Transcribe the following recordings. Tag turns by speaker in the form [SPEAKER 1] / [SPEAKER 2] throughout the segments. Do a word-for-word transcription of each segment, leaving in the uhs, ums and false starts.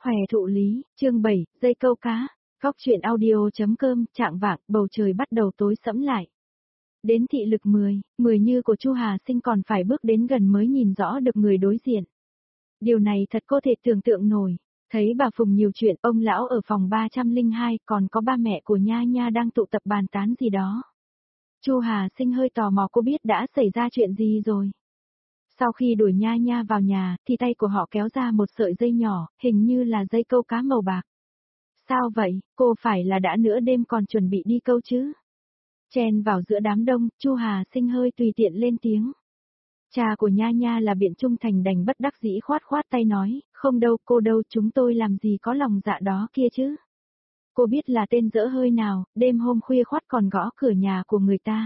[SPEAKER 1] Hòe thụ lý, chương bảy, dây câu cá. Góc truyện audio.com, trạng vạng, bầu trời bắt đầu tối sẫm lại. Đến thị lực mười, mười như của Chu Hà Sinh còn phải bước đến gần mới nhìn rõ được người đối diện. Điều này thật có thể tưởng tượng nổi. Thấy bà Phùng nhiều chuyện, ông lão ở phòng ba trăm lẻ hai, còn có ba mẹ của Nha Nha đang tụ tập bàn tán gì đó. Chu Hà Sinh hơi tò mò cô biết đã xảy ra chuyện gì rồi. Sau khi đuổi Nha Nha vào nhà, thì tay của họ kéo ra một sợi dây nhỏ, hình như là dây câu cá màu bạc. Sao vậy, cô phải là đã nửa đêm còn chuẩn bị đi câu chứ? Chen vào giữa đám đông, Chu Hà Sinh hơi tùy tiện lên tiếng. Cha của Nha Nha là Biện Trung Thành đành bất đắc dĩ khoát khoát tay nói, không đâu cô đâu, chúng tôi làm gì có lòng dạ đó kia chứ. Cô biết là tên dỡ hơi nào, đêm hôm khuya khoắt còn gõ cửa nhà của người ta.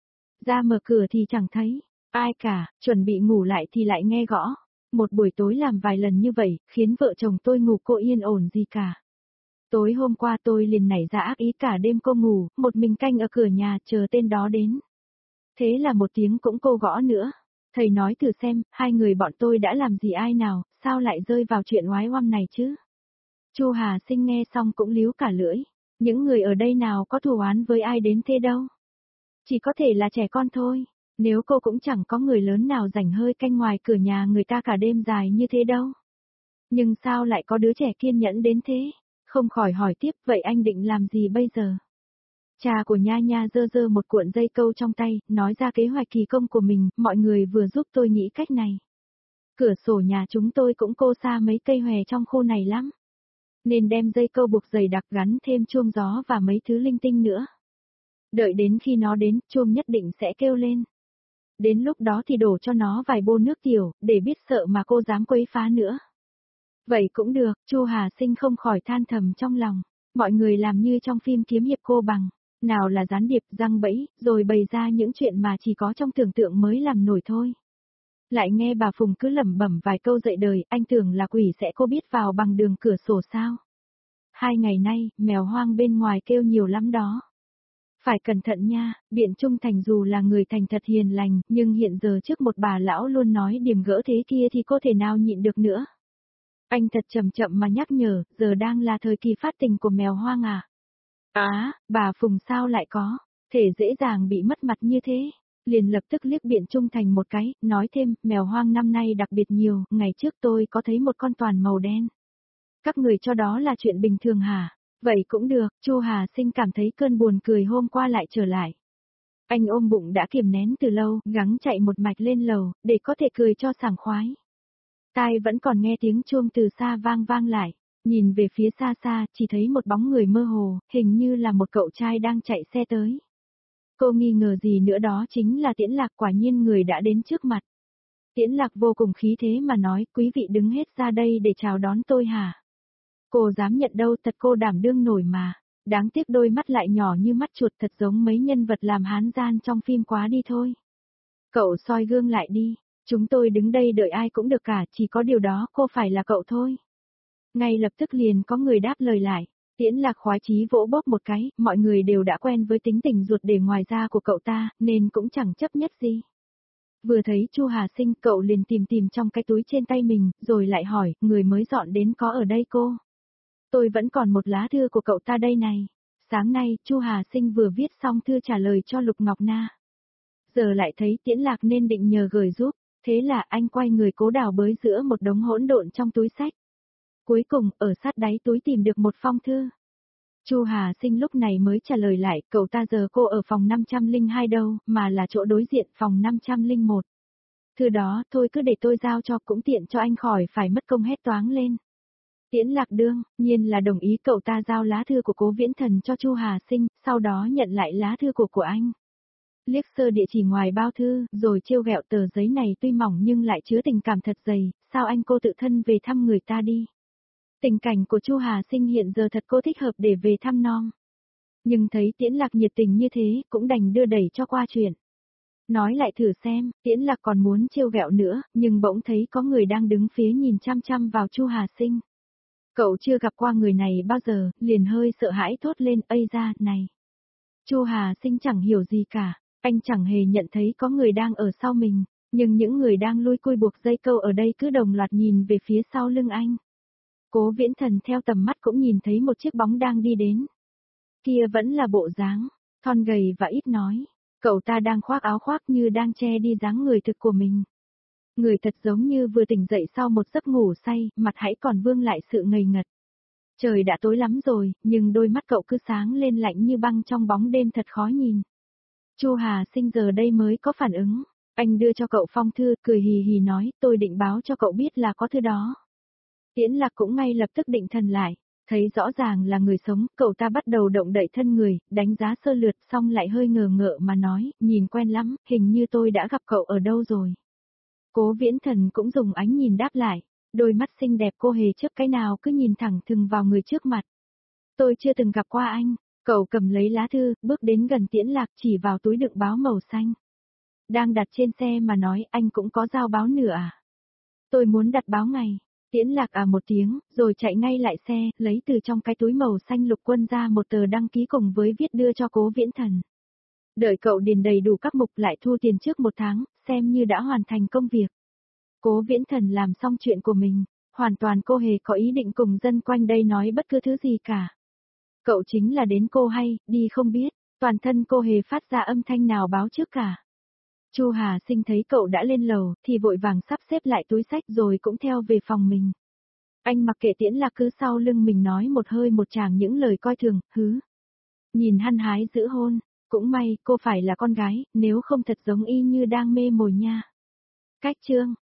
[SPEAKER 1] Ra mở cửa thì chẳng thấy ai cả, chuẩn bị ngủ lại thì lại nghe gõ. Một buổi tối làm vài lần như vậy, khiến vợ chồng tôi ngủ cô yên ổn gì cả. Tối hôm qua tôi liền nảy ra ác ý cả đêm cô ngủ, một mình canh ở cửa nhà chờ tên đó đến. Thế là một tiếng cũng cô gõ nữa. Thầy nói thử xem, hai người bọn tôi đã làm gì ai nào, sao lại rơi vào chuyện oái oăm này chứ? Chu Hà Sinh nghe xong cũng líu cả lưỡi. Những người ở đây nào có thù oán với ai đến thế đâu. Chỉ có thể là trẻ con thôi. Nếu cô cũng chẳng có người lớn nào rảnh hơi canh ngoài cửa nhà người ta cả đêm dài như thế đâu. Nhưng sao lại có đứa trẻ kiên nhẫn đến thế? Không khỏi hỏi tiếp, vậy anh định làm gì bây giờ? Cha của Nha Nha giơ giơ một cuộn dây câu trong tay, nói ra kế hoạch kỳ công của mình, mọi người vừa giúp tôi nghĩ cách này. Cửa sổ nhà chúng tôi cũng cô xa mấy cây hòe trong khu này lắm. Nên đem dây câu buộc dày đặc gắn thêm chuông gió và mấy thứ linh tinh nữa. Đợi đến khi nó đến, chuông nhất định sẽ kêu lên. Đến lúc đó thì đổ cho nó vài bô nước tiểu, để biết sợ mà cô dám quấy phá nữa. Vậy cũng được, Chu Hà Sinh không khỏi than thầm trong lòng. Mọi người làm như trong phim kiếm hiệp cô bằng, nào là gián điệp, răng bẫy, rồi bày ra những chuyện mà chỉ có trong tưởng tượng mới làm nổi thôi. Lại nghe bà Phùng cứ lẩm bẩm vài câu dạy đời, anh tưởng là quỷ sẽ cô biết vào bằng đường cửa sổ sao. Hai ngày nay, mèo hoang bên ngoài kêu nhiều lắm đó. Phải cẩn thận nha, Biện Trung Thành dù là người thành thật hiền lành, nhưng hiện giờ trước một bà lão luôn nói điềm gỡ thế kia thì có thể nào nhịn được nữa. Anh thật chậm chậm mà nhắc nhở, giờ đang là thời kỳ phát tình của mèo hoang à. Á, bà Phùng sao lại có, thể dễ dàng bị mất mặt như thế. Liền lập tức liếc Biện Trung Thành một cái, nói thêm, mèo hoang năm nay đặc biệt nhiều, ngày trước tôi có thấy một con toàn màu đen. Các người cho đó là chuyện bình thường hả? Vậy cũng được, Chu Hà Sinh cảm thấy cơn buồn cười hôm qua lại trở lại. Anh ôm bụng đã kiềm nén từ lâu, gắng chạy một mạch lên lầu, để có thể cười cho sảng khoái. Tai vẫn còn nghe tiếng chuông từ xa vang vang lại, nhìn về phía xa xa, chỉ thấy một bóng người mơ hồ, hình như là một cậu trai đang chạy xe tới. Cô nghi ngờ gì nữa đó chính là Tiễn Lạc, quả nhiên người đã đến trước mặt. Tiễn Lạc vô cùng khí thế mà nói, quý vị đứng hết ra đây để chào đón tôi hả? Cô dám nhận đâu, thật cô đảm đương nổi mà. Đáng tiếc đôi mắt lại nhỏ như mắt chuột, thật giống mấy nhân vật làm hán gian trong phim quá đi thôi. Cậu soi gương lại đi, chúng tôi đứng đây đợi ai cũng được cả, chỉ có điều đó cô phải là cậu thôi. Ngay lập tức liền có người đáp lời lại. Tiễn Lạc khoái chí vỗ bóp một cái, mọi người đều đã quen với tính tình ruột để ngoài da của cậu ta, nên cũng chẳng chấp nhất gì. Vừa thấy Chu Hà Sinh, cậu liền tìm tìm trong cái túi trên tay mình, rồi lại hỏi, người mới dọn đến có ở đây cô? Tôi vẫn còn một lá thư của cậu ta đây này. Sáng nay, Chu Hà Sinh vừa viết xong thư trả lời cho Lục Ngọc Na. Giờ lại thấy Tiễn Lạc nên định nhờ gửi giúp, thế là anh quay người cố đào bới giữa một đống hỗn độn trong túi sách. Cuối cùng, ở sát đáy túi tìm được một phong thư. Chu Hà Sinh lúc này mới trả lời lại, cậu ta giờ cô ở phòng năm trăm lẻ hai đâu, mà là chỗ đối diện phòng năm trăm lẻ một. Thư đó, thôi cứ để tôi giao cho, cũng tiện cho anh khỏi phải mất công hét toáng lên. Tiễn Lạc đương nhiên là đồng ý, cậu ta giao lá thư của Cố Viễn Thần cho Chu Hà Sinh, sau đó nhận lại lá thư của của anh. Liếc sơ địa chỉ ngoài bao thư, rồi trêu ghẹo, tờ giấy này tuy mỏng nhưng lại chứa tình cảm thật dày, sao anh cô tự thân về thăm người ta đi. Tình cảnh của Chu Hà Sinh hiện giờ thật cô thích hợp để về thăm non. Nhưng thấy Tiễn Lạc nhiệt tình như thế, cũng đành đưa đẩy cho qua chuyện. Nói lại thử xem, Tiễn Lạc còn muốn trêu ghẹo nữa, nhưng bỗng thấy có người đang đứng phía nhìn chăm chăm vào Chu Hà Sinh. Cậu chưa gặp qua người này bao giờ, liền hơi sợ hãi thốt lên, ây da, này. Chu Hà Sinh chẳng hiểu gì cả, anh chẳng hề nhận thấy có người đang ở sau mình, nhưng những người đang lui cui buộc dây câu ở đây cứ đồng loạt nhìn về phía sau lưng anh. Cố Viễn Thần theo tầm mắt cũng nhìn thấy một chiếc bóng đang đi đến. Kia vẫn là bộ dáng, thon gầy và ít nói. Cậu ta đang khoác áo khoác như đang che đi dáng người thực của mình. Người thật giống như vừa tỉnh dậy sau một giấc ngủ say, mặt hãy còn vương lại sự ngây ngật. Trời đã tối lắm rồi, nhưng đôi mắt cậu cứ sáng lên lạnh như băng trong bóng đêm thật khó nhìn. Chu Hà Sinh giờ đây mới có phản ứng. Anh đưa cho cậu phong thư, cười hì hì nói, tôi định báo cho cậu biết là có thư đó. Tiễn Lạc cũng ngay lập tức định thần lại. Thấy rõ ràng là người sống, cậu ta bắt đầu động đậy thân người, đánh giá sơ lượt xong lại hơi ngờ ngợ mà nói, nhìn quen lắm, hình như tôi đã gặp cậu ở đâu rồi. Cố Viễn Thần cũng dùng ánh nhìn đáp lại, đôi mắt xinh đẹp cô hề trước cái nào cứ nhìn thẳng thừng vào người trước mặt. Tôi chưa từng gặp qua anh, cậu cầm lấy lá thư, bước đến gần Tiễn Lạc chỉ vào túi đựng báo màu xanh. Đang đặt trên xe mà nói anh cũng có giao báo nữa à? Tôi muốn đặt báo ngày. Tiễn Lạc à một tiếng, rồi chạy ngay lại xe, lấy từ trong cái túi màu xanh lục quân ra một tờ đăng ký cùng với viết đưa cho Cố Viễn Thần. Đợi cậu điền đầy đủ các mục lại thu tiền trước một tháng, xem như đã hoàn thành công việc. Cố Viễn Thần làm xong chuyện của mình, hoàn toàn cô hề có ý định cùng dân quanh đây nói bất cứ thứ gì cả. Cậu chính là đến cô hay, đi không biết, toàn thân cô hề phát ra âm thanh nào báo trước cả. Chu Hà Sinh thấy cậu đã lên lầu, thì vội vàng sắp xếp lại túi xách rồi cũng theo về phòng mình. Anh mặc kệ Tiễn Lạc cứ sau lưng mình nói một hơi một tràng những lời coi thường, hứ. Nhìn hăng hái giữ hôn, cũng may cô phải là con gái, nếu không thật giống y như đang mê mồi nha. Cách chương